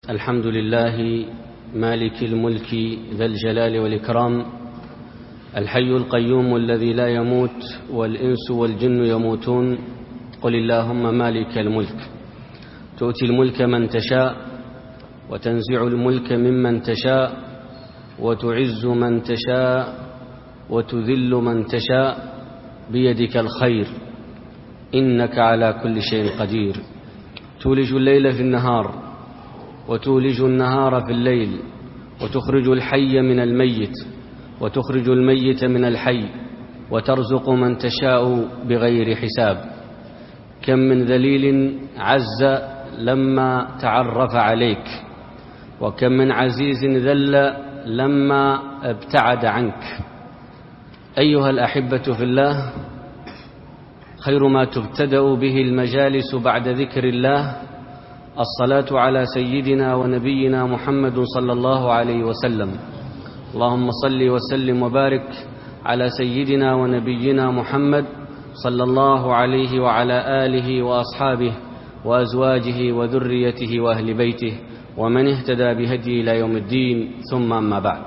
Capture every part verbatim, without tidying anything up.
الحمد لله مالك الملك ذا الجلال والإكرام، الحي القيوم الذي لا يموت والإنس والجن يموتون. قل اللهم مالك الملك تؤتي الملك من تشاء وتنزع الملك ممن تشاء وتعز من تشاء وتذل من تشاء، بيدك الخير إنك على كل شيء قدير. تولج الليل في النهار وتولج النهار في الليل، وتخرج الحي من الميت وتخرج الميت من الحي، وترزق من تشاء بغير حساب. كم من ذليل عز لما تعرف عليك، وكم من عزيز ذل لما ابتعد عنك. أيها الأحبة في الله، خير ما تبتدأ به المجالس بعد ذكر الله الصلاة على سيدنا ونبينا محمد صلى الله عليه وسلم. اللهم صل وسلم وبارك على سيدنا ونبينا محمد صلى الله عليه وعلى آله وأصحابه وأزواجه وذريته وأهل بيته ومن اهتدى بهديه إلى يوم الدين، ثم أما بعد.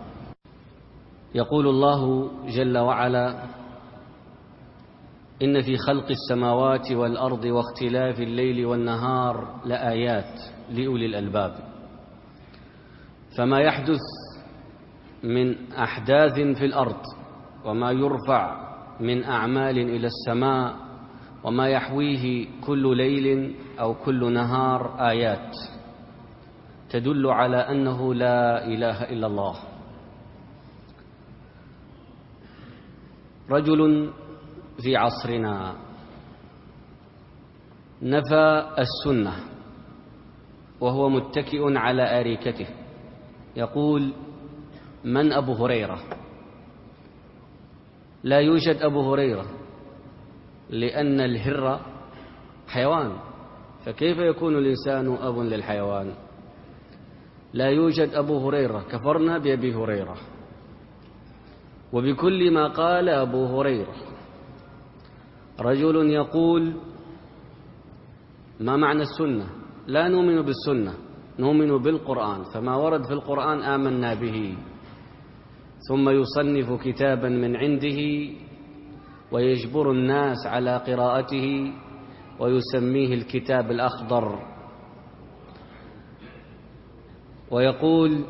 يقول الله جل وعلا: إن في خلق السماوات والأرض واختلاف الليل والنهار لآيات لأولي الألباب. فما يحدث من أحداث في الأرض، وما يرفع من أعمال إلى السماء، وما يحويه كل ليل أو كل نهار، آيات تدل على أنه لا إله إلا الله. رجل في عصرنا نفى السنة وهو متكئ على أريكته، يقول: من أبو هريرة؟ لا يوجد أبو هريرة، لأن الهر حيوان، فكيف يكون الإنسان أب للحيوان؟ لا يوجد أبو هريرة، كفرنا بأبي هريرة وبكل ما قال أبو هريرة. رجل يقول: ما معنى السنة؟ لا نؤمن بالسنة، نؤمن بالقرآن، فما ورد في القرآن آمنا به. ثم يصنف كتابا من عنده ويجبر الناس على قراءته ويسميه الكتاب الأخضر، ويقول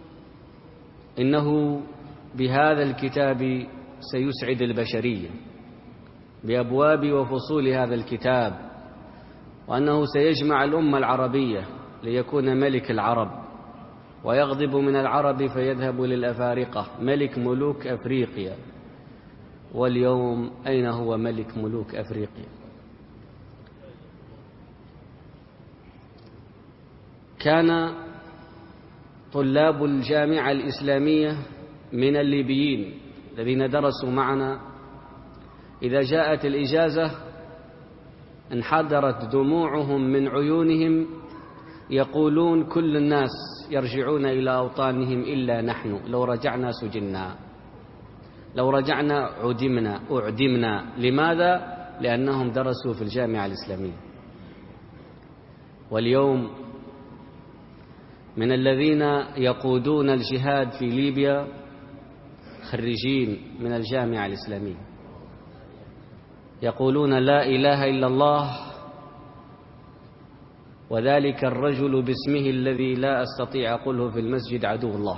إنه بهذا الكتاب سيسعد البشرية بأبواب وفصول هذا الكتاب، وأنه سيجمع الأمة العربية ليكون ملك العرب، ويغضب من العرب فيذهب للأفارقة، ملك ملوك أفريقيا. واليوم أين هو ملك ملوك أفريقيا؟ كان طلاب الجامعة الإسلامية من الليبيين الذين درسوا معنا إذا جاءت الإجازة انحدرت دموعهم من عيونهم، يقولون: كل الناس يرجعون إلى أوطانهم إلا نحن، لو رجعنا سجنا، لو رجعنا عدمنا أعدمنا. لماذا؟ لأنهم درسوا في الجامعة الإسلامية. واليوم من الذين يقودون الجهاد في ليبيا خريجين من الجامعة الإسلامية، يقولون: لا إله إلا الله، وذلك الرجل باسمه الذي لا أستطيع أقوله في المسجد عدو الله.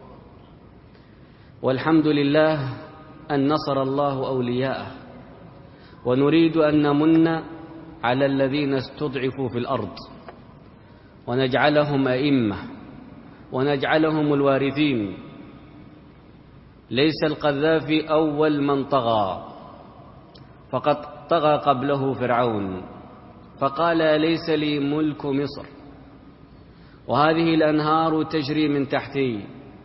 والحمد لله أن نصر الله أولياءه، ونريد أن نمن على الذين استضعفوا في الأرض ونجعلهم أئمة ونجعلهم الوارثين. ليس القذافي أول من طغى، فقد طغى قبله فرعون فقال: أليس لي ملك مصر وهذه الأنهار تجري من تحتي؟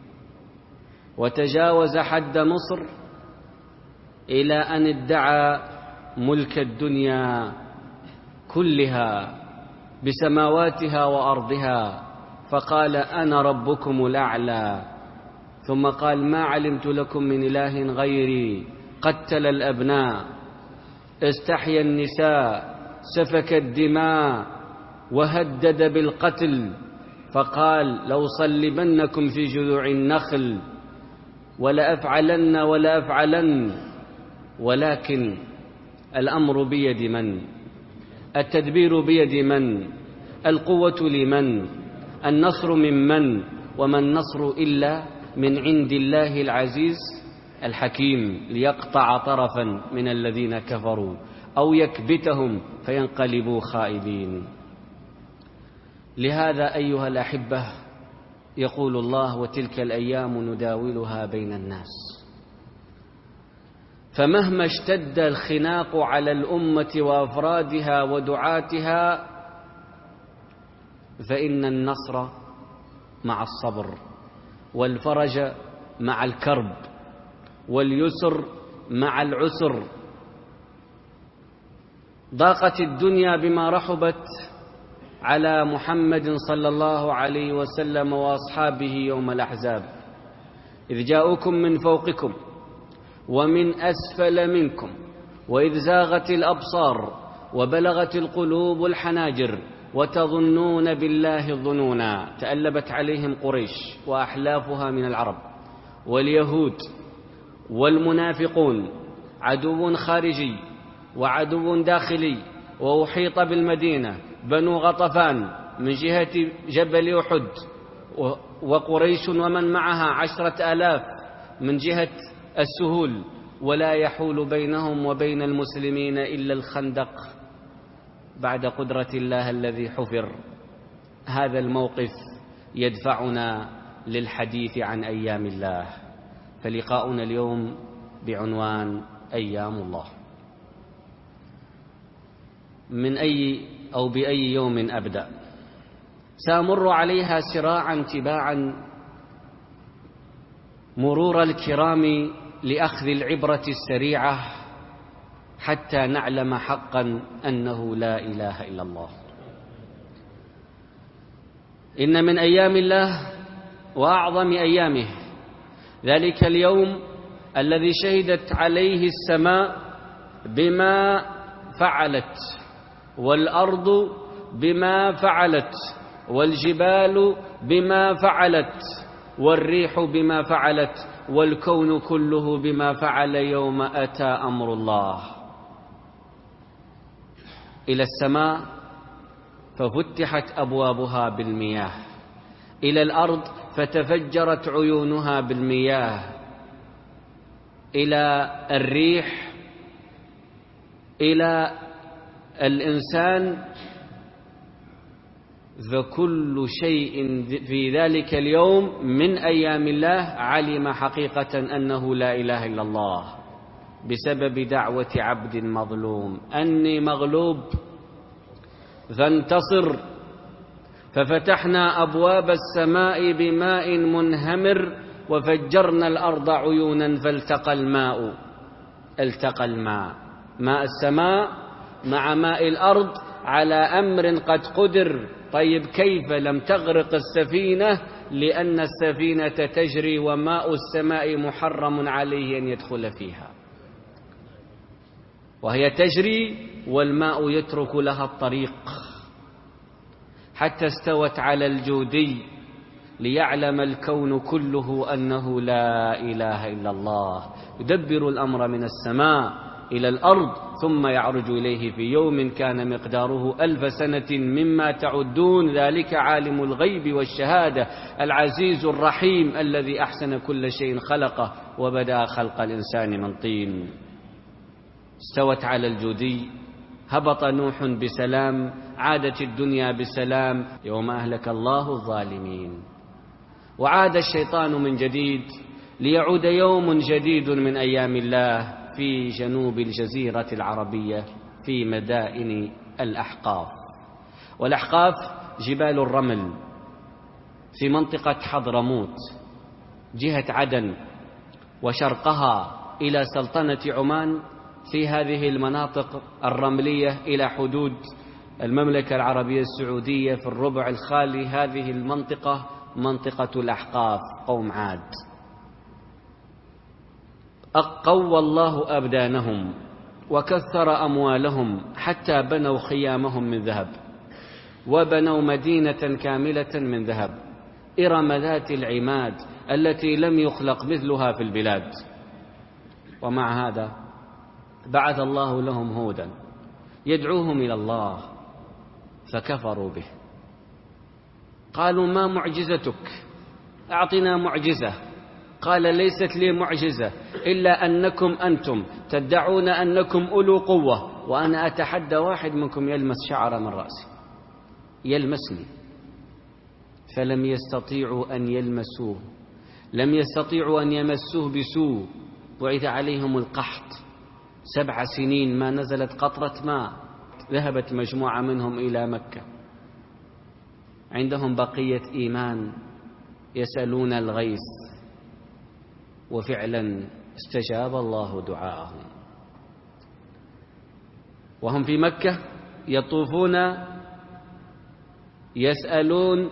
وتجاوز حد مصر إلى أن ادعى ملك الدنيا كلها بسماواتها وأرضها، فقال: أنا ربكم الأعلى. ثم قال: ما علمت لكم من إله غيري. قتل الأبناء، استحيا النساء، سفك الدماء، وهدد بالقتل، فقال لو صلبنكم في جذوع النخل ولا أفعلن ولا أفعلن، ولكن الأمر بيد من؟ التدبير بيد من؟ القوة لمن؟ النصر من من؟ وما النصر إلا من عند الله العزيز الحكيم، ليقطع طرفا من الذين كفروا أو يكبتهم فينقلبوا خائبين. لهذا أيها الأحبة يقول الله: وتلك الأيام نداولها بين الناس. فمهما اشتد الخناق على الأمة وأفرادها ودعاتها، فإن النصر مع الصبر، والفرج مع الكرب، واليسر مع العسر. ضاقت الدنيا بما رحبت على محمد صلى الله عليه وسلم وأصحابه يوم الأحزاب، إذ جاءوكم من فوقكم ومن أسفل منكم وإذ زاغت الأبصار وبلغت القلوب الحناجر وتظنون بالله الظنونا. تألبت عليهم قريش وأحلافها من العرب واليهود والمنافقون، عدو خارجي وعدو داخلي. وأحيط بالمدينة بنو غطفان من جهة جبل أحد، وقريش ومن معها عشرة آلاف من جهة السهول، ولا يحول بينهم وبين المسلمين إلا الخندق بعد قدرة الله الذي حفر. هذا الموقف يدفعنا للحديث عن أيام الله، فلقاؤنا اليوم بعنوان أيام الله. من أي أو بأي يوم أبدأ؟ سأمر عليها سراعا تباعا مرور الكرام لأخذ العبرة السريعة حتى نعلم حقا أنه لا إله إلا الله. إن من أيام الله وأعظم أيامه ذلك اليوم الذي شهدت عليه السماء بما فعلت، والأرض بما فعلت، والجبال بما فعلت، والريح بما فعلت، والكون كله بما فعل يوم أتى أمر الله. إلى السماء ففتحت أبوابها بالمياه، إلى الأرض فتفجرت عيونها بالمياه، إلى الريح، إلى الإنسان، فكل شيء في ذلك اليوم من أيام الله علم حقيقة أنه لا إله إلا الله، بسبب دعوة عبد مظلوم: أني مغلوب فانتصر. ففتحنا أبواب السماء بماء منهمر وفجرنا الأرض عيونا فالتقى الماء التقى الماء ماء السماء مع ماء الأرض على أمر قد قدر. طيب كيف لم تغرق السفينة؟ لأن السفينة تجري وماء السماء محرم عليه أن يدخل فيها، وهي تجري والماء يترك لها الطريق حتى استوت على الجودي، ليعلم الكون كله أنه لا إله إلا الله، يدبر الأمر من السماء إلى الأرض ثم يعرج إليه في يوم كان مقداره ألف سنة مما تعدون. ذلك عالم الغيب والشهادة العزيز الرحيم الذي أحسن كل شيء خلقه وبدأ خلق الإنسان من طين. استوت على الجودي، هبط نوح بسلام، عادت الدنيا بسلام يوم أهلك الله الظالمين، وعاد الشيطان من جديد ليعود يوم جديد من أيام الله في جنوب الجزيرة العربية في مدائن الأحقاف. والأحقاف جبال الرمل في منطقة حضرموت جهة عدن، وشرقها إلى سلطنة عمان في هذه المناطق الرملية إلى حدود المملكة العربية السعودية في الربع الخالي. هذه المنطقة منطقة الأحقاف، قوم عاد. قوى الله أبدانهم وكثر أموالهم حتى بنوا خيامهم من ذهب، وبنوا مدينة كاملة من ذهب، إرم ذات العماد التي لم يخلق مثلها في البلاد. ومع هذا بعث الله لهم هودا يدعوهم إلى الله فكفروا به. قالوا: ما معجزتك؟ أعطنا معجزة. قال: ليست لي معجزة إلا أنكم أنتم تدعون أنكم أولو قوة، وأنا أتحدى واحد منكم يلمس شعر من رأسي، يلمسني. فلم يستطيعوا أن يلمسوه، لم يستطيعوا أن يمسوه بسوء. بعث عليهم القحط سبع سنين ما نزلت قطرة ماء. ذهبت مجموعة منهم إلى مكة، عندهم بقية إيمان، يسألون الغيث، وفعلا استجاب الله دعاءهم. وهم في مكة يطوفون يسألون،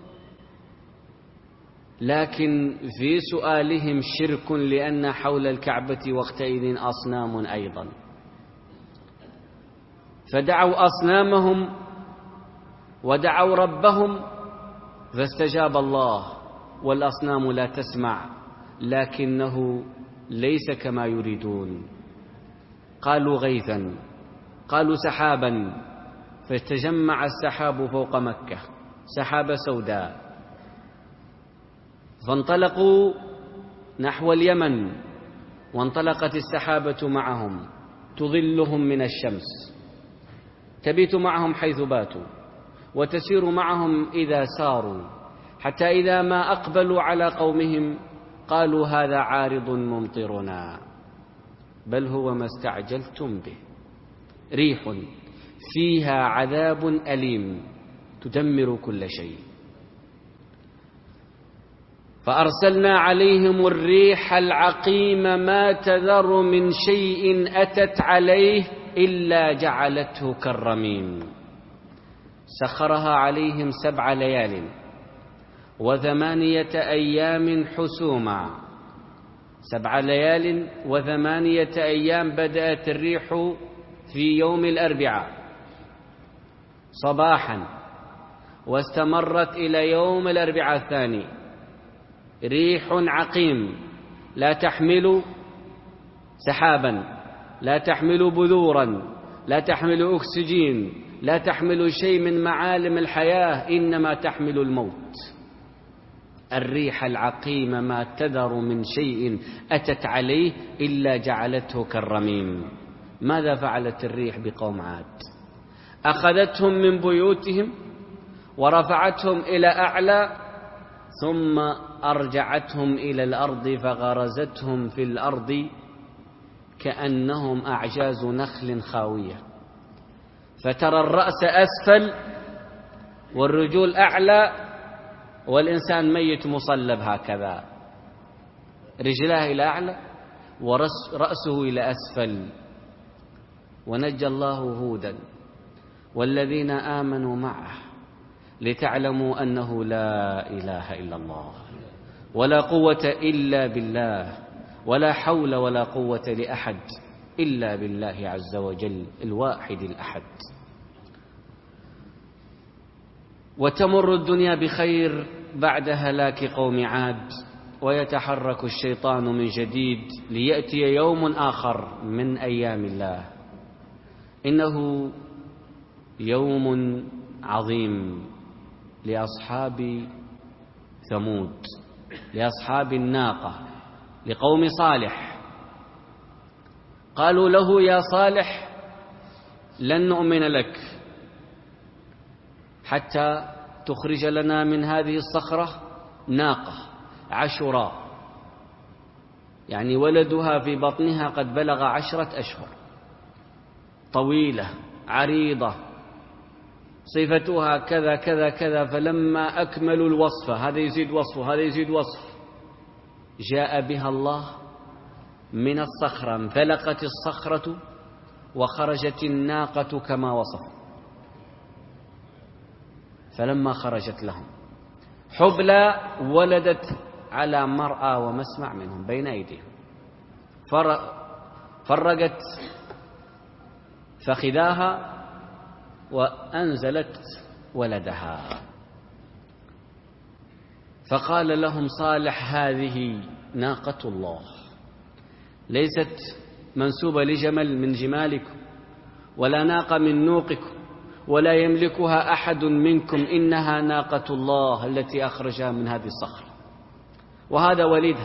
لكن في سؤالهم شرك، لأن حول الكعبة وقتئذ أصنام أيضا، فدعوا أصنامهم ودعوا ربهم فاستجاب الله. والأصنام لا تسمع، لكنه ليس كما يريدون. قالوا غيثا، قالوا سحابا، فتجمع السحاب فوق مكة، سحابة سوداء، فانطلقوا نحو اليمن، وانطلقت السحابة معهم تظلهم من الشمس، تبيت معهم حيث باتوا، وتسير معهم إذا ساروا، حتى إذا ما أقبلوا على قومهم قالوا: هذا عارض ممطرنا، بل هو ما استعجلتم به، ريح فيها عذاب أليم تدمر كل شيء. فأرسلنا عليهم الريح العقيم ما تذر من شيء أتت عليه إلا جعلته كالرميم. سخرها عليهم سبع ليال وثمانية أيام حسوما. سبع ليال وثمانية أيام. بدأت الريح في يوم الأربعاء صباحا، واستمرت إلى يوم الأربعاء الثاني. ريح عقيم لا تحمل سحابا، لا تحمل بذورا، لا تحمل أكسجين، لا تحمل شيء من معالم الحياة، إنما تحمل الموت. الريح العقيم ما تذر من شيء أتت عليه إلا جعلته كالرميم. ماذا فعلت الريح بقوم عاد؟ أخذتهم من بيوتهم ورفعتهم إلى أعلى، ثم أرجعتهم إلى الأرض فغرزتهم في الأرض كأنهم أعجاز نخل خاوية، فترى الرأس أسفل والرجول أعلى، والإنسان ميت مصلب هكذا، رجلاه إلى أعلى ورأسه إلى أسفل. ونجى الله هودا والذين آمنوا معه لتعلموا أنه لا إله إلا الله، ولا قوة إلا بالله، ولا حول ولا قوة لأحد إلا بالله عز وجل الواحد الأحد. وتمر الدنيا بخير بعد هلاك قوم عاد، ويتحرك الشيطان من جديد ليأتي يوم آخر من أيام الله. إنه يوم عظيم لأصحاب ثمود، لأصحاب الناقة، لقوم صالح. قالوا له: يا صالح لن نؤمن لك حتى تخرج لنا من هذه الصخرة ناقة عشراء، يعني ولدها في بطنها قد بلغ عشرة أشهر، طويلة عريضة، صفتها كذا كذا كذا. فلما أكملوا الوصفة، هذا يزيد وصفه، هذا يزيد وصف، جاء بها الله من الصخرة، انفلقت الصخرة وخرجت الناقة كما وصف. فلما خرجت لهم حبلى ولدت على مرأى ومسمع منهم بين أيديهم، فرقت فخذاها وأنزلت ولدها. فقال لهم صالح: هذه ناقة الله، ليست منسوبة لجمل من جمالكم، ولا ناقة من نوقكم، ولا يملكها أحد منكم، إنها ناقة الله التي أخرجها من هذه الصخرة، وهذا وليدها،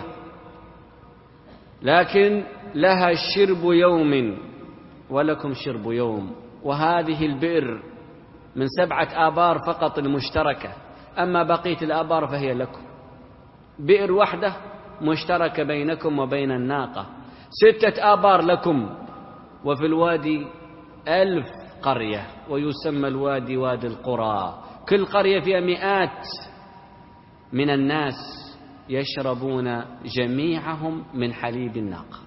لكن لها شرب يوم ولكم شرب يوم. وهذه البئر من سبعة آبار فقط المشتركة، أما بقية الآبار فهي لكم. بئر واحدة مشتركة بينكم وبين الناقة، ستة آبار لكم، وفي الوادي ألف قرية، ويسمى الوادي وادي القرى. كل قرية فيها مئات من الناس يشربون جميعهم من حليب الناقة،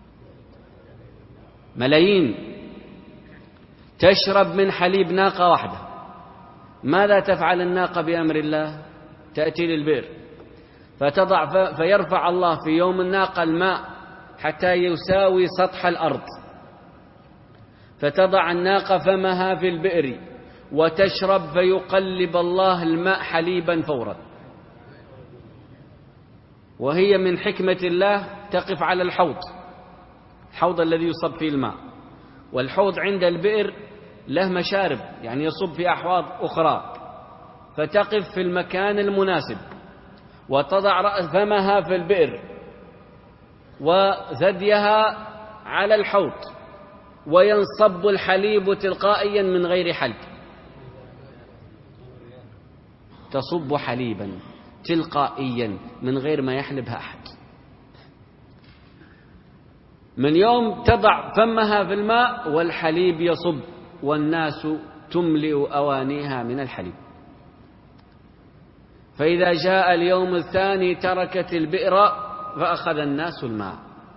ملايين تشرب من حليب ناقة واحدة. ماذا تفعل الناقة بأمر الله؟ تأتي للبئر فتضع فيرفع الله في يوم الناقة الماء حتى يساوي سطح الأرض، فتضع الناقة فمها في البئر وتشرب، فيقلب الله الماء حليبا فورا. وهي من حكمة الله تقف على الحوض، الحوض الذي يصب فيه الماء، والحوض عند البئر له مشارب، يعني يصب في أحواض أخرى، فتقف في المكان المناسب وتضع فمها في البئر وثديها على الحوض، وينصب الحليب تلقائيا من غير حلب. تصب حليبا تلقائيا من غير ما يحلبها أحد. من يوم تضع فمها في الماء والحليب يصب، والناس تملئ أوانيها من الحليب. فإذا جاء اليوم الثاني تركت البئر فأخذ الناس الماء.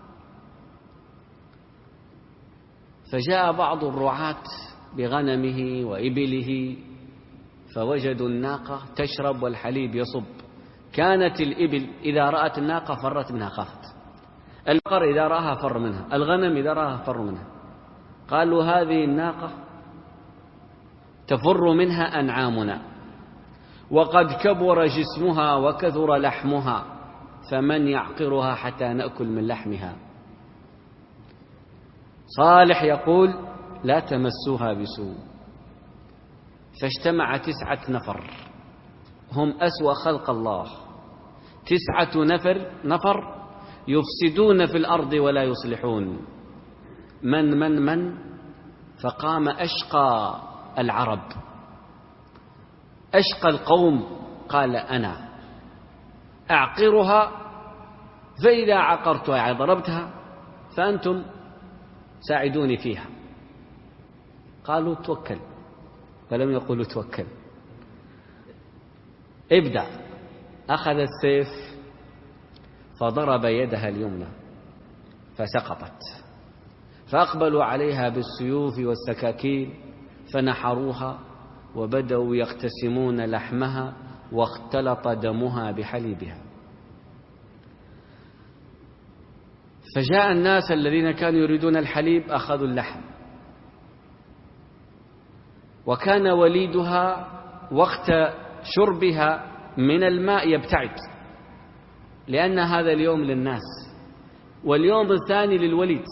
فجاء بعض الرعاة بغنمه وإبله فوجدوا الناقة تشرب والحليب يصب. كانت الإبل إذا رأت الناقة فرت منها، خافت. البقر إذا رأها فر منها، الغنم إذا رأها فر منها. قالوا هذه الناقة تفر منها أنعامنا، وقد كبر جسمها وكثر لحمها، فمن يعقرها حتى نأكل من لحمها. صالح يقول لا تمسوها بسوء. فاجتمع تسعة نفر هم أسوأ خلق الله، تسعة نفر نفر يفسدون في الأرض ولا يصلحون. من من من فقام أشقى العرب، أشقى القوم، قال أنا أعقرها، فإذا عقرتها يعني ضربتها فأنتم ساعدوني فيها. قالوا توكل، فلم يقولوا توكل، ابدأ. أخذ السيف فضرب يدها اليمنى فسقطت، فأقبلوا عليها بالسيوف والسكاكين فنحروها وبدأوا يقتسمون لحمها، واختلط دمها بحليبها. فجاء الناس الذين كانوا يريدون الحليب أخذوا اللحم، وكان وليدها وقت شربها من الماء يبتعد، لأن هذا اليوم للناس واليوم الثاني للوليد.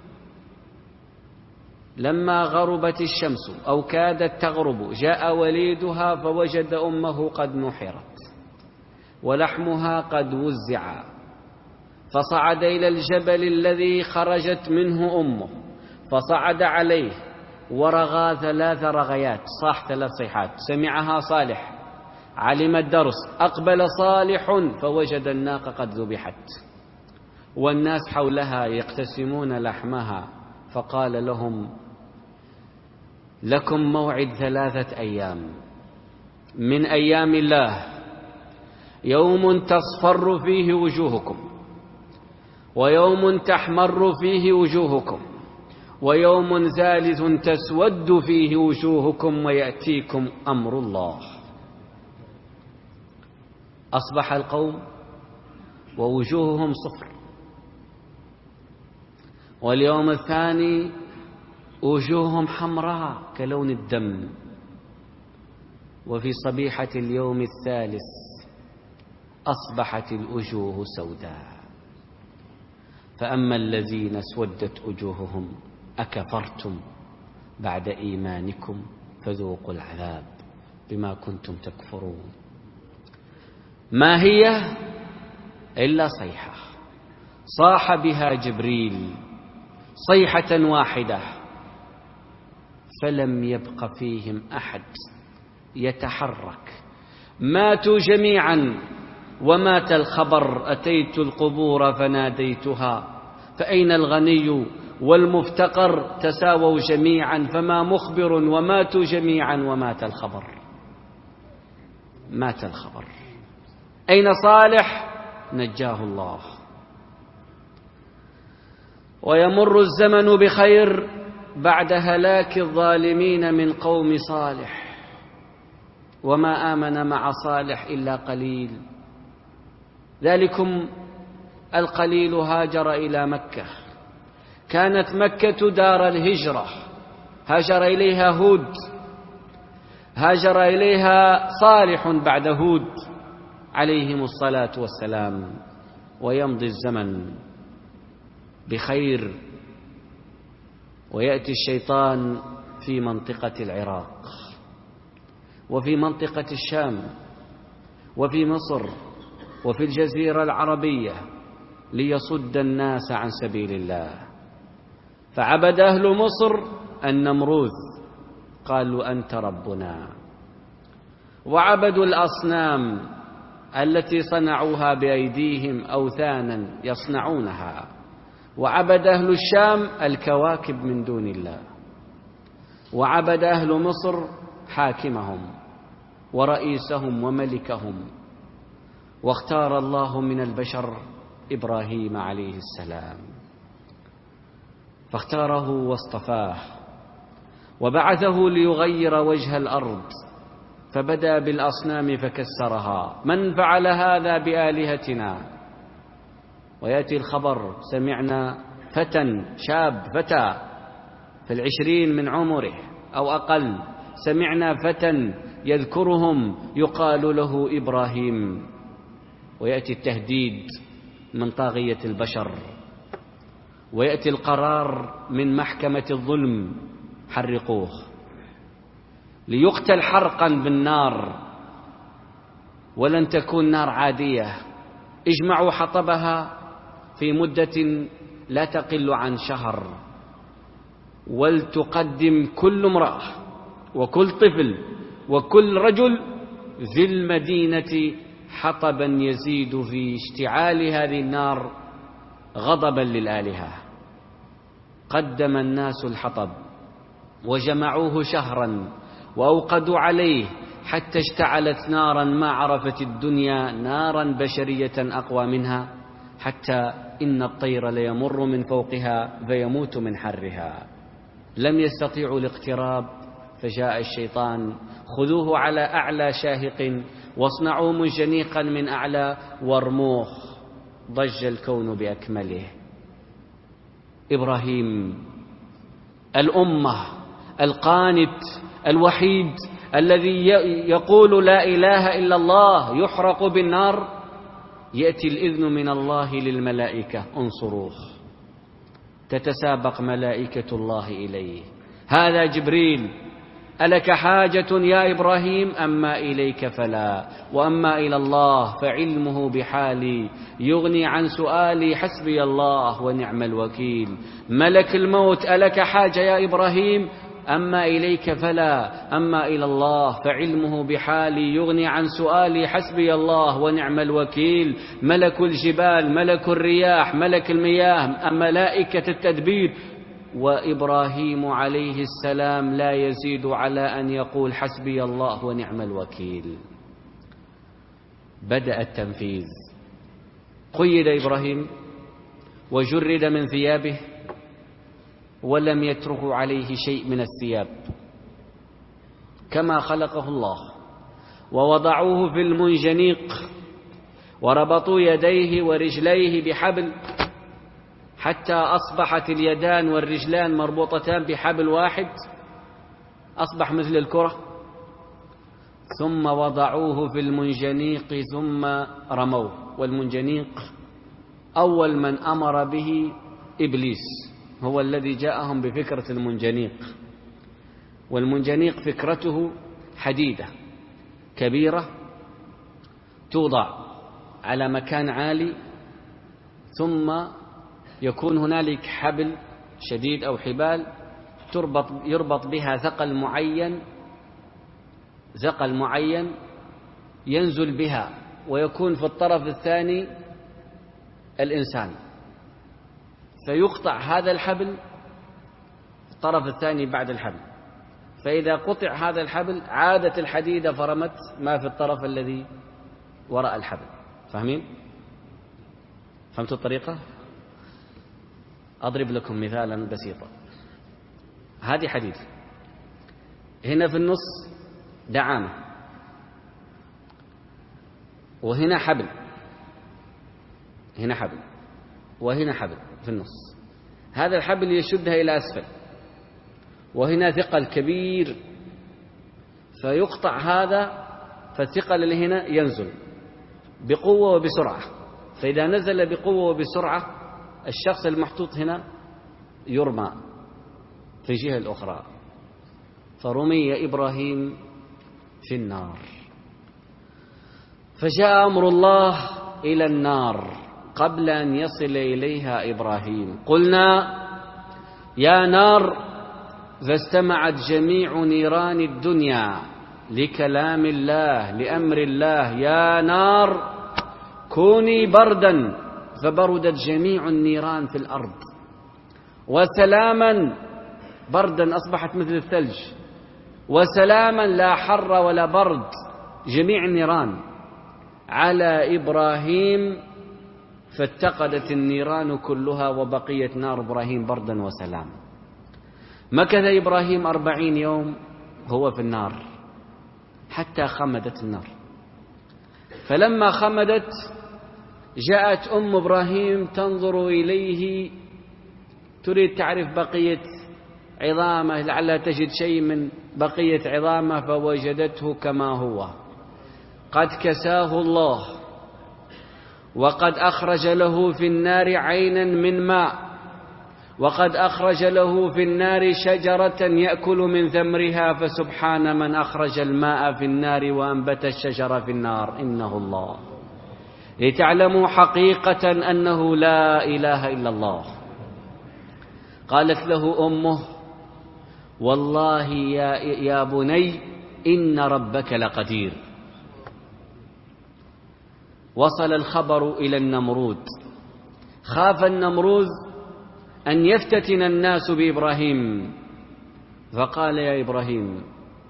لما غربت الشمس أو كادت تغرب جاء وليدها فوجد أمه قد نحرت ولحمها قد وزع، فصعد إلى الجبل الذي خرجت منه أمه، فصعد عليه ورغى ثلاث رغيات، صاح ثلاث صيحات، سمعها صالح، علم الدرس، أقبل صالح فوجد الناقة قد ذبحت والناس حولها يقتسمون لحمها، فقال لهم لكم موعد ثلاثة أيام من أيام الله، يوم تصفر فيه وجوهكم، ويوم تحمر فيه وجوهكم، ويوم ثالث تسود فيه وجوهكم ويأتيكم أمر الله. أصبح القوم ووجوههم صفر. واليوم الثاني وجوههم حمراء كلون الدم. وفي صبيحة اليوم الثالث أصبحت الوجوه سوداء. فأما الذين اسودت وجوههم أكفرتم بعد إيمانكم فذوقوا العذاب بما كنتم تكفرون. ما هي إلا صيحة صاح بها جبريل صيحة واحدة، فلم يبق فيهم أحد يتحرك، ماتوا جميعا. ومات الخبر: أتيت القبور فناديتها، فأين الغني والمفتقر؟ تساووا جميعا، فما مخبر وماتوا جميعا ومات الخبر. مات الخبر. أين صالح؟ نجاه الله. ويمر الزمن بخير بعد هلاك الظالمين من قوم صالح، وما آمن مع صالح إلا قليل. ذلكم القليل هاجر إلى مكة، كانت مكة دار الهجرة، هاجر إليها هود، هاجر إليها صالح بعد هود عليهم الصلاة والسلام. ويمضي الزمن بخير، ويأتي الشيطان في منطقة العراق وفي منطقة الشام وفي مصر وفي الجزيرة العربية ليصد الناس عن سبيل الله. فعبد أهل مصر النمروذ، قالوا أنت ربنا، وعبدوا الأصنام التي صنعوها بأيديهم، أوثانا يصنعونها. وعبد أهل الشام الكواكب من دون الله، وعبد أهل مصر حاكمهم ورئيسهم وملكهم. واختار الله من البشر إبراهيم عليه السلام، فاختاره واصطفاه وبعثه ليغير وجه الأرض، فبدأ بالأصنام فكسرها. من فعل هذا بآلهتنا؟ ويأتي الخبر: سمعنا فتى شاب فتى في العشرين من عمره أو أقل، سمعنا فتى يذكرهم يقال له إبراهيم. ويأتي التهديد من طاغية البشر، ويأتي القرار من محكمة الظلم: حرقوه، ليقتل حرقا بالنار. ولن تكون نار عادية، اجمعوا حطبها في مدة لا تقل عن شهر، ولتقدم كل امرأة وكل طفل وكل رجل ذي المدينة حطبا يزيد في اشتعال هذه النار غضبا للآلهة. قدم الناس الحطب وجمعوه شهرا وأوقدوا عليه حتى اشتعلت نارا ما عرفت الدنيا نارا بشرية أقوى منها، حتى إن الطير ليمر من فوقها فيموت من حرها. لم يستطيعوا الاقتراب، فجاء الشيطان: خذوه على أعلى شاهق واصنعوا منجنيقا من أعلى وارموه. ضج الكون بأكمله. إبراهيم الأمة القانت الوحيد الذي يقول لا إله إلا الله يحرق بالنار، يأتي الإذن من الله للملائكة: انصروه. تتسابق ملائكة الله إليه: هذا جبريل، ألك حاجة يا إبراهيم؟ أما إليك فلا، وأما إلى الله فعلمه بحالي، يغني عن سؤالي، حسبي الله ونعم الوكيل. ملك الموت: ألك حاجة يا إبراهيم؟ أما إليك فلا، أما إلى الله فعلمه بحالي، يغني عن سؤالي، حسبي الله ونعم الوكيل. ملك الجبال، ملك الرياح، ملك المياه، ملائكة التدبير. وإبراهيم عليه السلام لا يزيد على أن يقول حسبي الله ونعم الوكيل. بدأ التنفيذ. قيد إبراهيم وجرد من ثيابه، ولم يتركوا عليه شيء من الثياب كما خلقه الله، ووضعوه في المنجنيق وربطوا يديه ورجليه بحبل حتى أصبحت اليدان والرجلان مربوطتان بحبل واحد، أصبح مثل الكرة. ثم وضعوه في المنجنيق ثم رموه. والمنجنيق أول من أمر به إبليس، هو الذي جاءهم بفكرة المنجنيق. والمنجنيق فكرته حديدة كبيرة توضع على مكان عالي، ثم يكون هنالك حبل شديد أو حبال تربط يربط بها ثقل معين ثقل معين ينزل بها، ويكون في الطرف الثاني الإنسان، فيقطع هذا الحبل في الطرف الثاني بعد الحبل، فإذا قطع هذا الحبل عادت الحديدة فرمت ما في الطرف الذي وراء الحبل. فاهمين؟ فهمتوا الطريقة؟ أضرب لكم مثالا بسيطا. هذه حديد، هنا في النص دعامة، وهنا حبل، هنا حبل وهنا حبل في النص. هذا الحبل يشدها إلى أسفل، وهنا ثقل كبير فيقطع هذا، فالثقل اللي هنا ينزل بقوة وبسرعة، فإذا نزل بقوة وبسرعة الشخص المحطوط هنا يرمى في الجهة الأخرى، فرمي إبراهيم في النار. فجاء أمر الله إلى النار قبل أن يصل إليها إبراهيم. قلنا يا نار، فاستمعت جميع نيران الدنيا لكلام الله لأمر الله، يا نار كوني بردا، فبردت جميع النيران في الأرض، وسلاما، بردا أصبحت مثل الثلج، وسلاما لا حر ولا برد، جميع النيران على إبراهيم، فاتقدت النيران كلها وبقيت نار إبراهيم بردا وسلام. مكث إبراهيم أربعين يوم هو في النار حتى خمدت النار. فلما خمدت جاءت أم إبراهيم تنظر إليه تريد تعرف بقية عظامه، لعلها تجد شيء من بقية عظامه، فوجدته كما هو، قد كساه الله، وقد أخرج له في النار عينا من ماء، وقد أخرج له في النار شجرة يأكل من ثمرها، فسبحان من أخرج الماء في النار وأنبت الشجرة في النار، إنه الله، لتعلموا حقيقة أنه لا إله إلا الله. قالت له أمه والله يا, يا بني إن ربك لقدير. وصل الخبر إلى النمرود، خاف النمرود أن يفتتن الناس بإبراهيم، فقال يا إبراهيم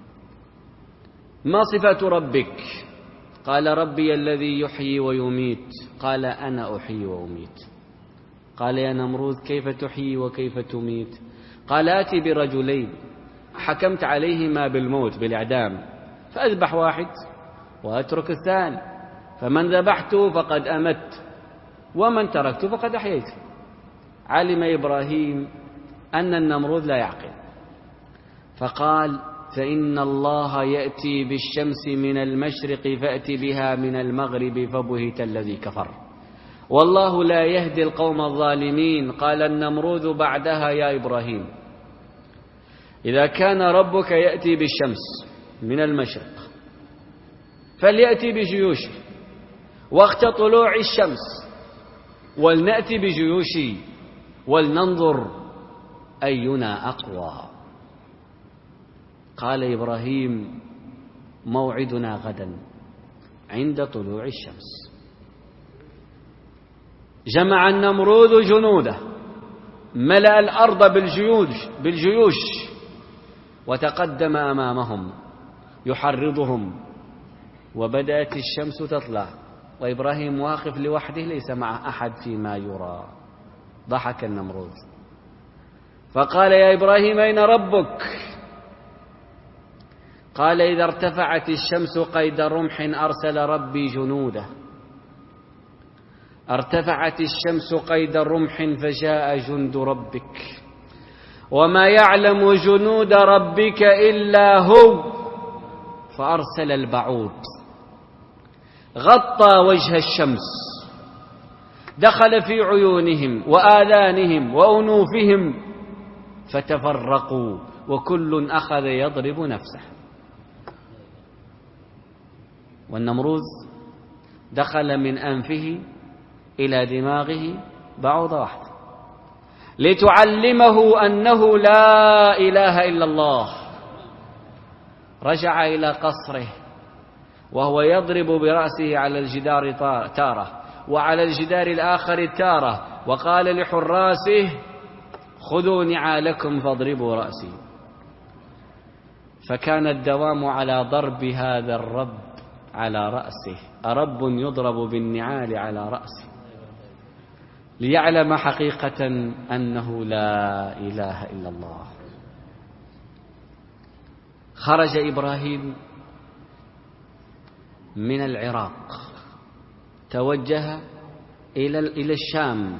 ما صفة ربك؟ قال ربي الذي يحيي ويميت. قال أنا أحيي وأميت. قال يا نمرود كيف تحيي وكيف تميت؟ قال آتي برجلين حكمت عليهما بالموت بالإعدام، فأذبح واحد وأترك الثاني، فمن ذبحته فقد أمت، ومن تركته فقد أحييت. علم إبراهيم أن النمرود لا يعقل، فقال فإن الله يأتي بالشمس من المشرق فأتي بها من المغرب، فبهت الذي كفر، والله لا يهدي القوم الظالمين. قال النمرود بعدها يا إبراهيم إذا كان ربك يأتي بالشمس من المشرق فليأتي بجيوشه وقت طلوع الشمس، ولنأتي بجيوشي ولننظر أينا أقوى. قال إبراهيم موعدنا غدا عند طلوع الشمس. جمع النمرود جنوده، ملأ الأرض بالجيوش, بالجيوش وتقدم أمامهم يحرضهم، وبدأت الشمس تطلع وإبراهيم واقف لوحده ليس مع أحد فيما يرى. ضحك النمرود فقال يا إبراهيم أين ربك؟ قال إذا ارتفعت الشمس قيد رمح أرسل ربي جنوده، ارتفعت الشمس قيد الرمح فجاء جند ربك، وما يعلم جنود ربك إلا هو، فأرسل البعوض غطى وجه الشمس، دخل في عيونهم وآذانهم وأنوفهم فتفرقوا وكل أخذ يضرب نفسه. والنمروذ دخل من أنفه إلى دماغه بعوضة واحدة لتعلمه أنه لا إله إلا الله. رجع إلى قصره وهو يضرب برأسه على الجدار تارة وعلى الجدار الآخر تارة، وقال لحراسه خذوا نعالكم فاضربوا رأسي. فكان الدوام على ضرب هذا الرب على رأسه، أرب يضرب بالنعال على رأسه، ليعلم حقيقة أنه لا إله إلا الله. خرج إبراهيم من العراق، توجه إلى الشام،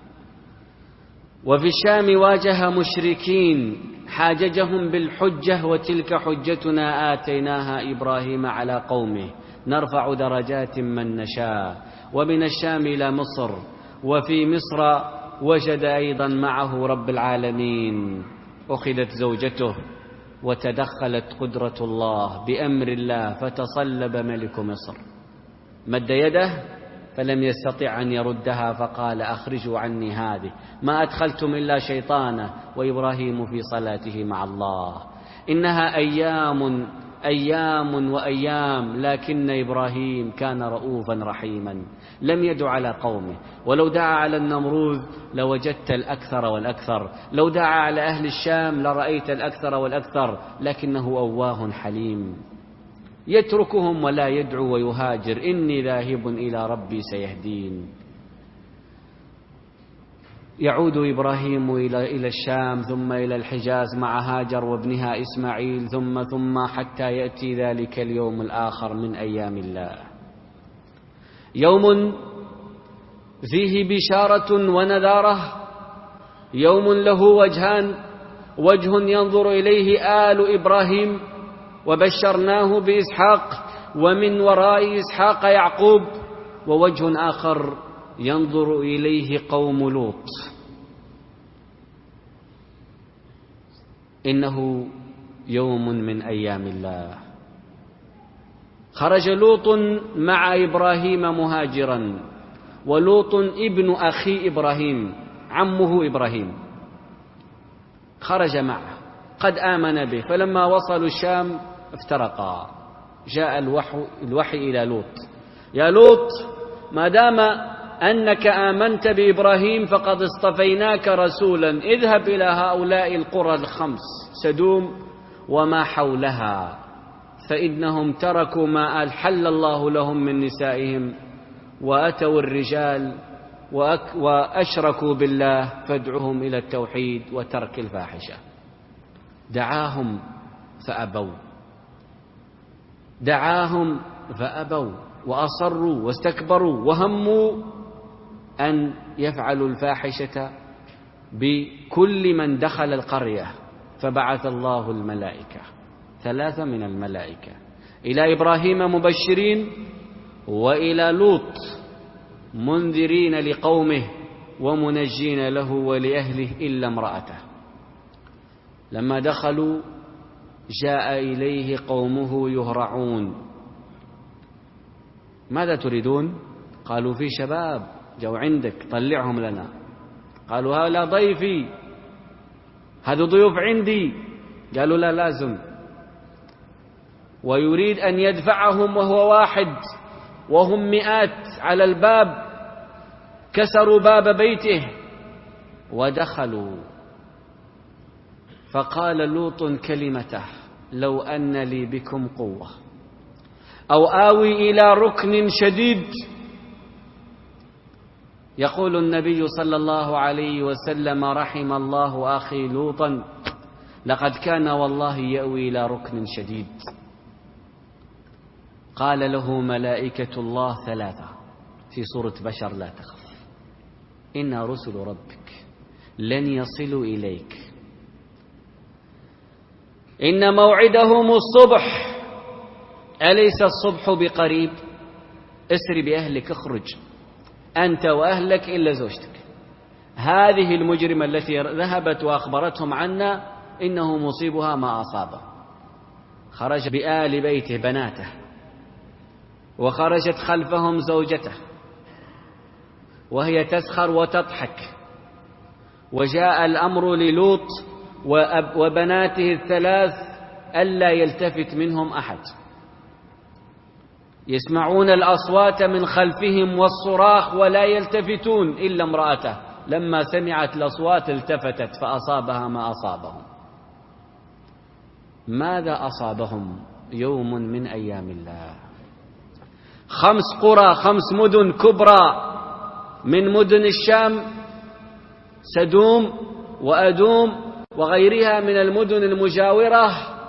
وفي الشام واجه مشركين حاججهم بالحجة، وتلك حجتنا آتيناها إبراهيم على قومه نرفع درجات من نشاء. ومن الشام إلى مصر، وفي مصر وجد أيضا معه رب العالمين، أخذت زوجته وتدخلت قدرة الله بأمر الله فتصلب ملك مصر، مد يده فلم يستطع أن يردها فقال أخرجوا عني هذه، ما أدخلتم إلا شيطانا، وإبراهيم في صلاته مع الله. إنها أيام أيام وأيام، لكن إبراهيم كان رؤوفا رحيما، لم يدع على قومه. ولو دعا على النمروذ لوجدت الأكثر والأكثر، لو دعا على أهل الشام لرأيت الأكثر والأكثر، لكنه أواه حليم يتركهم ولا يدعو ويهاجر. إني ذاهب إلى ربي سيهدين. يعود إبراهيم إلى الشام ثم إلى الحجاز مع هاجر وابنها إسماعيل، ثم ثم حتى يأتي ذلك اليوم الآخر من أيام الله، يوم فيه بشارة ونذارة، يوم له وجهان، وجه ينظر إليه آل إبراهيم وبشرناه بإسحاق ومن وراء إسحاق يعقوب، ووجه آخر ينظر إليه قوم لوط. إنه يوم من أيام الله. خرج لوط مع إبراهيم مهاجرا، ولوط ابن أخي إبراهيم عمه إبراهيم، خرج معه قد آمن به، فلما وصلوا الشام افترقا. جاء الوحي, الوحي إلى لوط: يا لوط، ما دام أنك آمنت بإبراهيم فقد اصطفيناك رسولا، اذهب إلى هؤلاء القرى الخمس سدوم وما حولها، فإنهم تركوا ما أحل الله لهم من نسائهم وأتوا الرجال وأشركوا بالله، فادعوهم إلى التوحيد وترك الفاحشة. دعاهم فأبوا، دعاهم فأبوا وأصروا واستكبروا وهموا أن يفعلوا الفاحشة بكل من دخل القرية. فبعث الله الملائكة، ثلاثة من الملائكة، إلى إبراهيم مبشرين، وإلى لوط منذرين لقومه ومنجين له ولأهله إلا امرأته. لما دخلوا جاء إليه قومه يهرعون: ماذا تريدون؟ قالوا: في شباب جو عندك طلعهم لنا. قالوا: هؤلاء ضيفي، هذا ضيوف عندي. قالوا: لا لازم. ويريد أن يدفعهم وهو واحد وهم مئات على الباب، كسروا باب بيته ودخلوا. فقال لوط كلمته: لو أن لي بكم قوة أو آوي إلى ركن شديد. يقول النبي صلى الله عليه وسلم: رحم الله أخي لوطا، لقد كان والله يأوي إلى ركن شديد. قال له ملائكة الله ثلاثة في صورة بشر: لا تخف، إن رسل ربك لن يصلوا إليك، إن موعدهم الصبح، أليس الصبح بقريب؟ اسر بأهلك، اخرج أنت وأهلك إلا زوجتك. هذه المجرمة التي ذهبت وأخبرتهم عنا إنه مصيبها ما أصابه، خرج بآل بيته بناته، وخرجت خلفهم زوجته وهي تسخر وتضحك، وجاء الأمر للوط وبناته الثلاث ألا يلتفت منهم أحد، يسمعون الأصوات من خلفهم والصراخ ولا يلتفتون إلا امرأته، لما سمعت الأصوات التفتت فأصابها ما أصابهم. ماذا أصابهم؟ يوم من أيام الله. خمس قرى، خمس مدن كبرى من مدن الشام، سدوم وأدوم وغيرها من المدن المجاورة،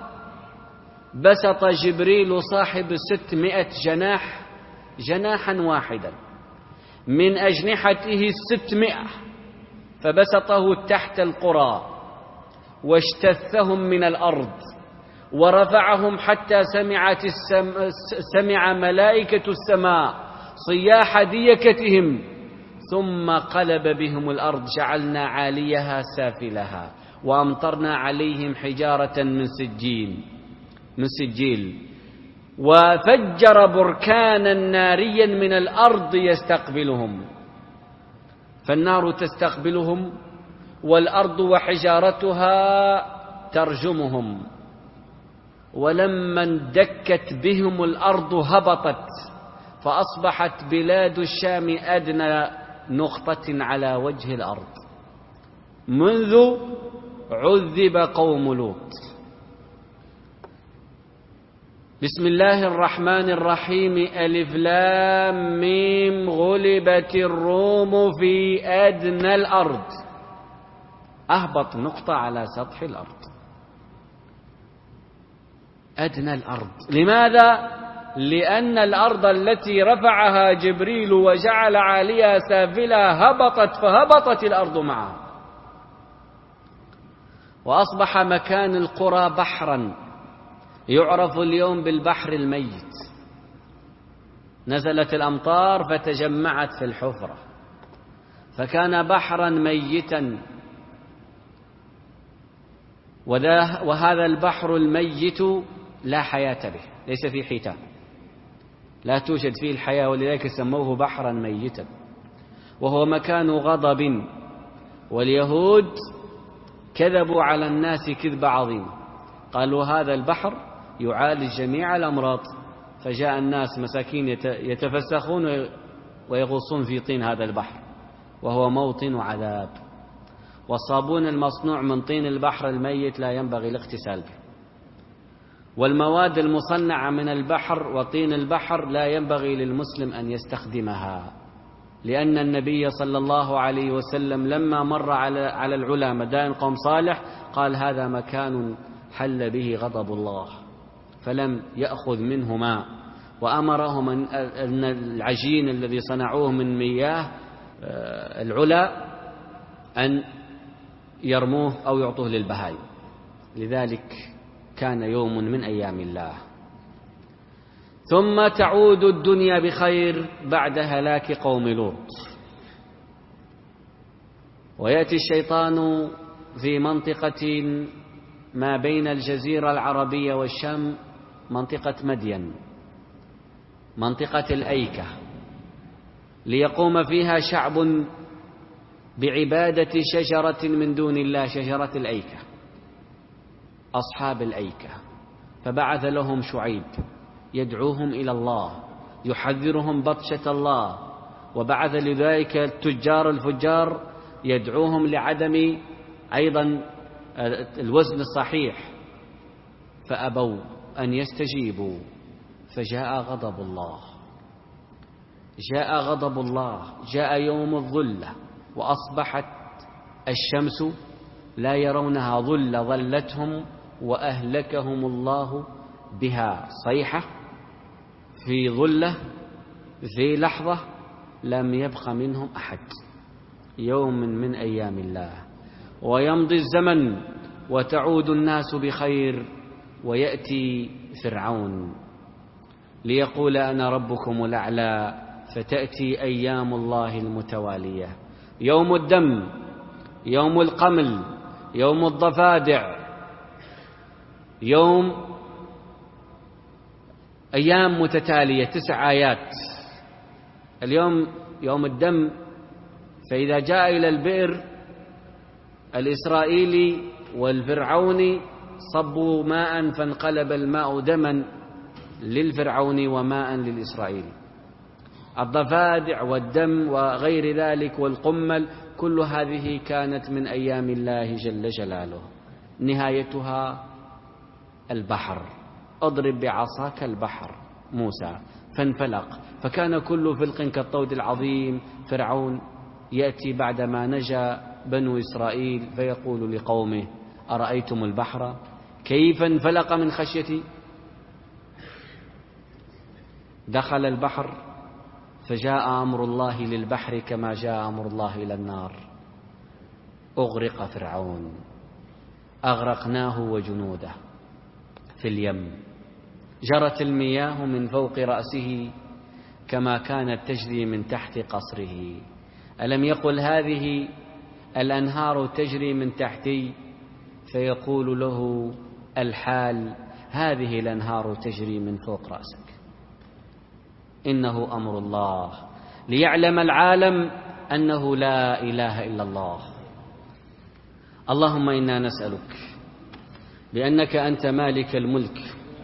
بسط جبريل صاحب ستمائة جناح جناحا واحدا من أجنحته الستمائة، فبسطه تحت القرى واجتثهم من الأرض ورفعهم حتى سمعت السم... سمع ملائكة السماء صياح ديكتهم، ثم قلب بهم الأرض جعلنا عاليها سافلها وأمطرنا عليهم حجارة من سجين من سجيل وفجر بركانا ناريا من الأرض يستقبلهم، فالنار تستقبلهم والأرض وحجارتها ترجمهم. ولما اندكت بهم الأرض هبطت، فأصبحت بلاد الشام أدنى نقطة على وجه الأرض منذ عذب قوم لوط. بسم الله الرحمن الرحيم. ألف لام ميم. غلبت الروم في أدنى الأرض. أهبط نقطة على سطح الأرض، أدنى الأرض. لماذا؟ لأن الأرض التي رفعها جبريل وجعل عاليها سافلها هبطت، فهبطت الأرض معها، وأصبح مكان القرى بحرا يعرف اليوم بالبحر الميت. نزلت الأمطار فتجمعت في الحفرة فكان بحرا ميتا، وهذا البحر الميت لا حياة به، ليس فيه حيتان، لا توجد فيه الحياة، ولذلك سموه بحرا ميتا، وهو مكان غضب. واليهود كذبوا على الناس كذب عظيم، قالوا هذا البحر يعالج جميع الأمراض، فجاء الناس مساكين يتفسخون ويغوصون في طين هذا البحر، وهو موطن عذاب. والصابون المصنوع من طين البحر الميت لا ينبغي الاغتسال به، والمواد المصنعة من البحر وطين البحر لا ينبغي للمسلم أن يستخدمها، لأن النبي صلى الله عليه وسلم لما مر على على العلا مدائن قوم صالح قال هذا مكان حل به غضب الله، فلم يأخذ منه ماء، وأمرهم أن العجين الذي صنعوه من مياه العلا أن يرموه أو يعطوه للبهائم. لذلك كان يوم من أيام الله. ثم تعود الدنيا بخير بعد هلاك قوم لوط، ويأتي الشيطان في منطقة ما بين الجزيرة العربية والشام، منطقة مدين، منطقة الأيكة، ليقوم فيها شعب بعبادة شجرة من دون الله، شجرة الأيكة، أصحاب الأيكة. فبعث لهم شعيب يدعوهم إلى الله، يحذرهم بطشة الله، وبعث لذلك التجار الفجار يدعوهم لعدم أيضا الوزن الصحيح، فأبوا أن يستجيبوا، فجاء غضب الله، جاء غضب الله، جاء يوم الظلة، وأصبحت الشمس لا يرونها ظل ظلتهم، وأهلكهم الله بها صيحة في ظلة في لحظة لم يبق منهم أحد. يوم من أيام الله. ويمضي الزمن وتعود الناس بخير، ويأتي فرعون ليقول أنا ربكم الأعلى، فتأتي أيام الله المتوالية، يوم الدم، يوم القمل، يوم الضفادع، يوم أيام متتالية، تسع آيات. اليوم يوم الدم، فإذا جاء إلى البئر الإسرائيلي والفرعوني صبوا ماء فانقلب الماء دما للفرعون وماء للإسرائيلي. الضفادع والدم وغير ذلك والقمل، كل هذه كانت من أيام الله جل جلاله. نهايتها البحر، اضرب بعصاك البحر موسى فانفلق فكان كل فلق كالطود العظيم. فرعون يأتي بعدما نجا بنو إسرائيل فيقول لقومه أرأيتم البحر كيف انفلق من خشيتي؟ دخل البحر فجاء أمر الله للبحر كما جاء أمر الله إلى النار. أغرق فرعون، أغرقناه وجنوده في اليم، جرت المياه من فوق رأسه كما كانت تجري من تحت قصره. ألم يقل هذه الأنهار تجري من تحتي؟ فيقول له الحال هذه الأنهار تجري من فوق رأسك. إنه أمر الله ليعلم العالم أنه لا إله إلا الله. اللهم إنا نسألك بأنك أنت مالك الملك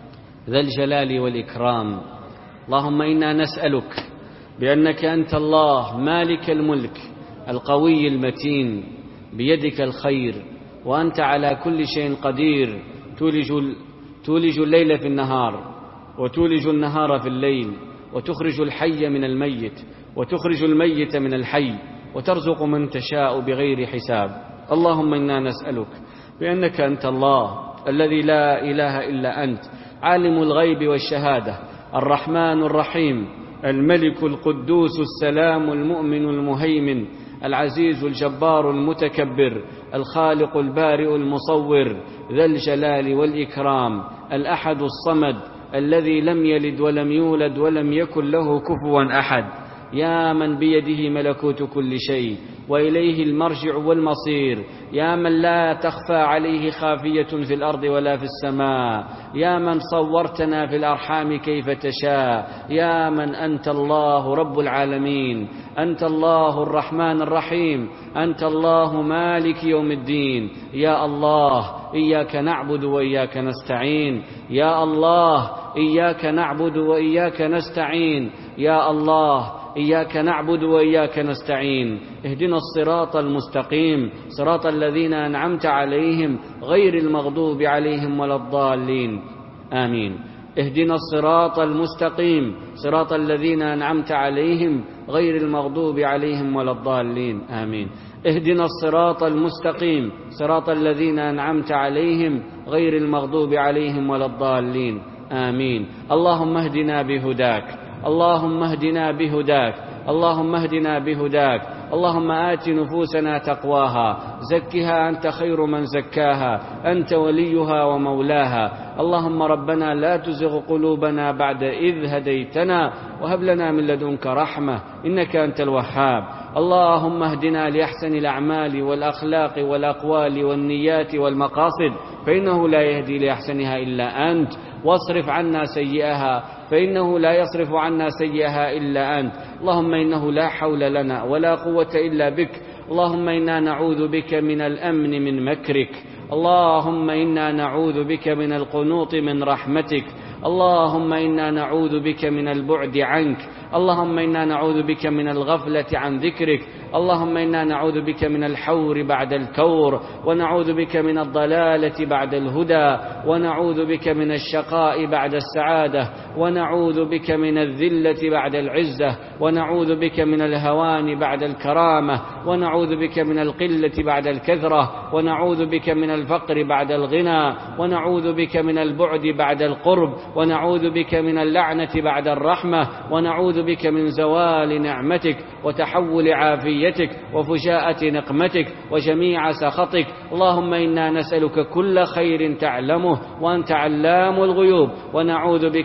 ذا الجلال والإكرام. اللهم إنا نسألك بأنك أنت الله مالك الملك القوي المتين، بيدك الخير وأنت على كل شيء قدير، تولج, تولج الليل في النهار وتولج النهار في الليل، وتخرج الحي من الميت وتخرج الميت من الحي، وترزق من تشاء بغير حساب. اللهم إنا نسألك بأنك أنت الله الذي لا إله إلا أنت، عالم الغيب والشهادة، الرحمن الرحيم، الملك القدوس السلام المؤمن المهيمن، العزيز الجبار المتكبر، الخالق البارئ المصور، ذا الجلال والإكرام، الأحد الصمد الذي لم يلد ولم يولد ولم يكن له كفوا أحد، يا من بيده ملكوت كل شيء وإليه المرجع والمصير، يا من لا تخفى عليه خافية في الأرض ولا في السماء، يا من صورتنا في الأرحام كيف تشاء، يا من أنت الله رب العالمين، أنت الله الرحمن الرحيم، أنت الله مالك يوم الدين. يا الله إياك نعبد وإياك نستعين، يا الله إياك نعبد وإياك نستعين، يا الله إياك نعبد وإياك نستعين. اهدنا الصراط المستقيم، صراط الذين أنعمت عليهم غير المغضوب عليهم ولا الضالين، آمين. اهدنا الصراط المستقيم، صراط الذين أنعمت عليهم غير المغضوب عليهم ولا الضالين، آمين. اهدنا الصراط المستقيم، صراط الذين أنعمت عليهم غير المغضوب عليهم ولا الضالين، آمين. اللهم اهدنا بهداك، اللهم اهدنا بهداك، اللهم اهدنا بهداك. اللهم آت نفوسنا تقواها، زكها أنت خير من زكاها، أنت وليها ومولاها. اللهم ربنا لا تزغ قلوبنا بعد إذ هديتنا، وهب لنا من لدنك رحمة إنك أنت الوهاب. اللهم اهدنا لأحسن الأعمال والأخلاق والأقوال والنيات والمقاصد، فإنه لا يهدي لأحسنها إلا أنت، واصرف عنا سيئها فإنه لا يصرف عنا سيئها إلا أنت. اللهم إنه لا حول لنا ولا قوة إلا بك. اللهم إنا نعوذ بك من الأمن من مكرك، اللهم إنا نعوذ بك من القنوط من رحمتك، اللهم إنا نعوذ بك من البعد عنك، اللهم إنا نعوذ بك من الغفلة عن ذكرك، اللهم إنا نعوذ بك من الحور بعد الكور، ونعوذ بك من الضلالة بعد الهدى، ونعوذ بك من الشقاء بعد السعادة، ونعوذ بك من الذلة بعد العزة، ونعوذ بك من الهوان بعد الكرامة، ونعوذ بك من القلة بعد الكثرة، ونعوذ بك من الفقر بعد الغنى، ونعوذ بك من البعد بعد القرب، ونعوذ بك من اللعنة بعد الرحمة، ونعوذ بك من زوال نعمتك وتحول عافيتك وفجاءة نقمتك وجميع سخطك. اللهم إنا نسألك كل خير تعلمه وأنت علام الغيوب، ونعوذ بك من كل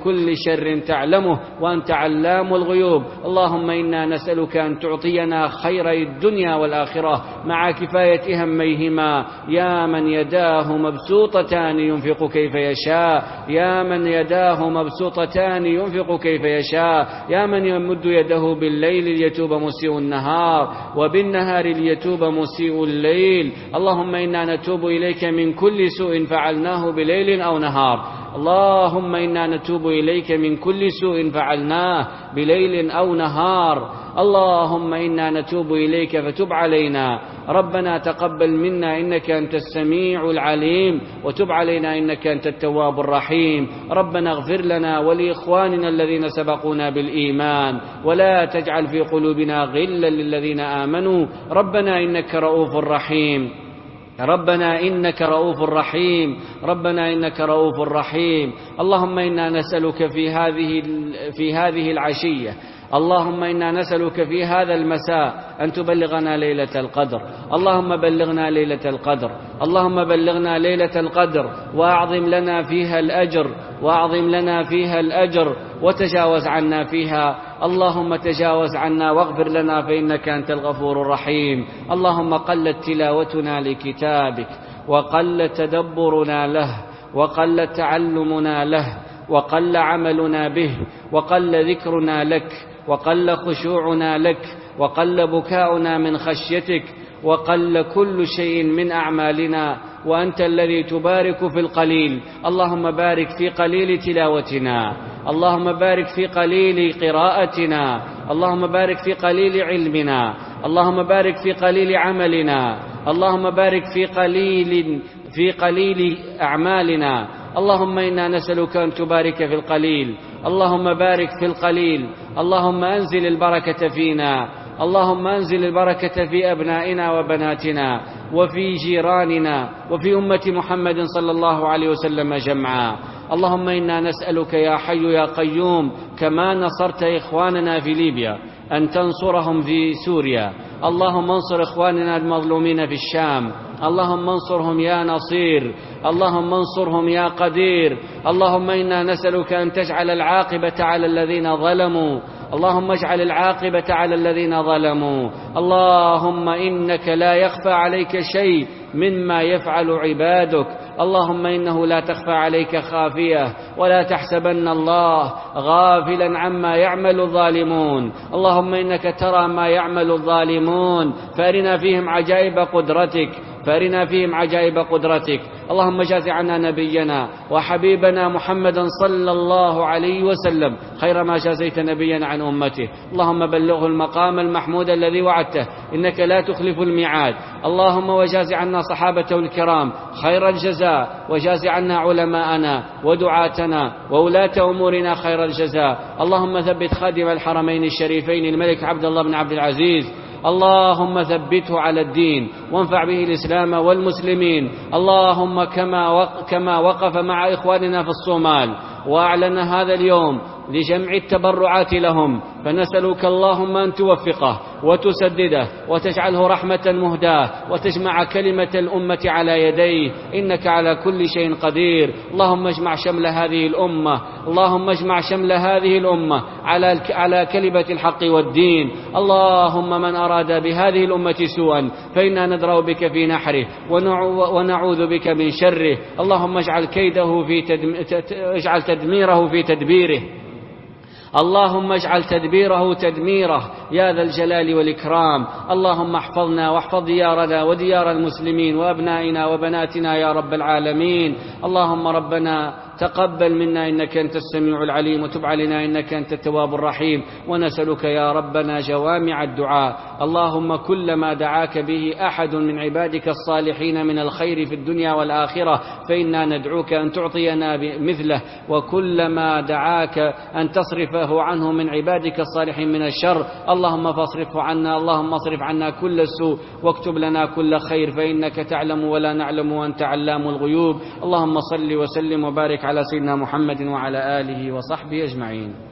كل شر تعلمه وأنت علام الغيوب. اللهم إنا نسألك أن تعطينا خير الدنيا والآخرة مع كفاية هميهما، يا من يداه مبسوطتان ينفق كيف يشاء، يا من يداه مبسوطتان ينفق كيف يشاء، يا من يمد يده بالليل ليتوب مسيء النهار وبالنهار ليتوب مسيء الليل. اللهم إنا نتوب إليك من كل سوء فعلناه بليل أو نهار، اللهم إنا نتوب إليك من كل سوء فعلناه بليل أو نهار. اللهم إنا نتوب إليك فتب علينا. ربنا تقبل منا إنك أنت السميع العليم، وتب علينا إنك أنت التواب الرحيم. ربنا اغفر لنا ولإخواننا الذين سبقونا بالإيمان، ولا تجعل في قلوبنا غلا للذين آمنوا. ربنا إنك رؤوف رحيم، ربنا إنك رؤوف رحيم، ربنا إنك رؤوف رحيم. اللهم إنا نسألك في هذه في هذه العشية، اللهم إنا نسألك في هذا المساء أن تبلغنا ليلة القدر. اللهم بلغنا ليلة القدر، اللهم بلغنا ليلة القدر، وأعظم لنا فيها الأجر، وأعظم لنا فيها الأجر، وتجاوز عنا فيها. اللهم تجاوز عنا واغفر لنا فإنك أنت الغفور الرحيم. اللهم قلت تلاوتنا لكتابك، وقل تدبرنا له، وقل تعلمنا له، وقل عملنا به، وقل ذكرنا لك، وقل خشوعنا لك، وقل بكاؤنا من خشيتك، وقل كل شيء من أعمالنا، وأنت الذي تبارك في القليل. اللهم بارك في قليل تلاوتنا، اللهم بارك في قليل قراءتنا، اللهم بارك في قليل علمنا، اللهم بارك في قليل عملنا، اللهم بارك في قليل في قليل أعمالنا. اللهم إنا نسألك أن تبارك في القليل، اللهم بارك في القليل، اللهم أنزل البركة فينا، اللهم أنزل البركة في أبنائنا وبناتنا وفي جيراننا وفي أمة محمد صلى الله عليه وسلم جمعا. اللهم إنا نسألك يا حي يا قيوم كما نصرت إخواننا في ليبيا أن تنصرهم في سوريا. اللهم انصر إخواننا المظلومين في الشام، اللهم انصرهم يا نصير، اللهم انصرهم يا قدير. اللهم إنا نسألك أن تجعل العاقبة على الذين ظلموا، اللهم اجعل العاقبة على الذين ظلموا. اللهم إنك لا يخفى عليك شيء مما يفعل عبادك، اللهم إنه لا تخفى عليك خافية، ولا تحسبن الله غافلا عما يعمل الظالمون. اللهم إنك ترى ما يعمل الظالمون، فأرنا فيهم عجائب قدرتك، فأرنا فيهم عجائب قدرتك. اللهم جاز عنا نبينا وحبيبنا محمدا صلى الله عليه وسلم خير ما جازيت نبيا عن أمته. اللهم بلغه المقام المحمود الذي وعدته، إنك لا تخلف الميعاد. اللهم وجاز عنا صحابته الكرام خير الجزاء، وجاز عنا علماءنا ودعاتنا وولاة أمورنا خير الجزاء. اللهم ثبت خادم الحرمين الشريفين الملك عبد الله بن عبد العزيز، اللهم ثبته على الدين وانفع به الإسلام والمسلمين. اللهم كما كما وقف مع إخواننا في الصومال وأعلن هذا اليوم لجمع التبرعات لهم، فنسألك اللهم أن توفقه وتسدده وتجعله رحمة مهداة، وتجمع كلمة الأمة على يديه، إنك على كل شيء قدير. اللهم اجمع شمل هذه الأمة، اللهم اجمع شمل هذه الأمة على على كلمة الحق والدين. اللهم من أراد بهذه الأمة سوءا فإنا ندرأ بك في نحره ونعوذ بك من شره. اللهم اجعل كيده في تدم... اجعل تدميره في تدبيره، اللهم اجعل تدبيره تدميره يا ذا الجلال والإكرام. اللهم احفظنا واحفظ ديارنا وديار المسلمين وأبنائنا وبناتنا يا رب العالمين. اللهم ربنا تقبل منا إنك أنت السميع العليم، وتب علينا إنك أنت التواب الرحيم. ونسألك يا ربنا جوامع الدعاء، اللهم كل ما دعاك به أحد من عبادك الصالحين من الخير في الدنيا والآخرة فإنا ندعوك أن تعطينا مثله، وكل ما دعاك أن تصرفه عنه من عبادك الصالحين من الشر اللهم فاصرفه عنا، اللهم اصرف عنا كل سوء واكتب لنا كل خير، فإنك تعلم ولا نعلم وأنت علام الغيوب. اللهم صل وسلم وبارك على سيدنا محمد وعلى آله وصحبه أجمعين.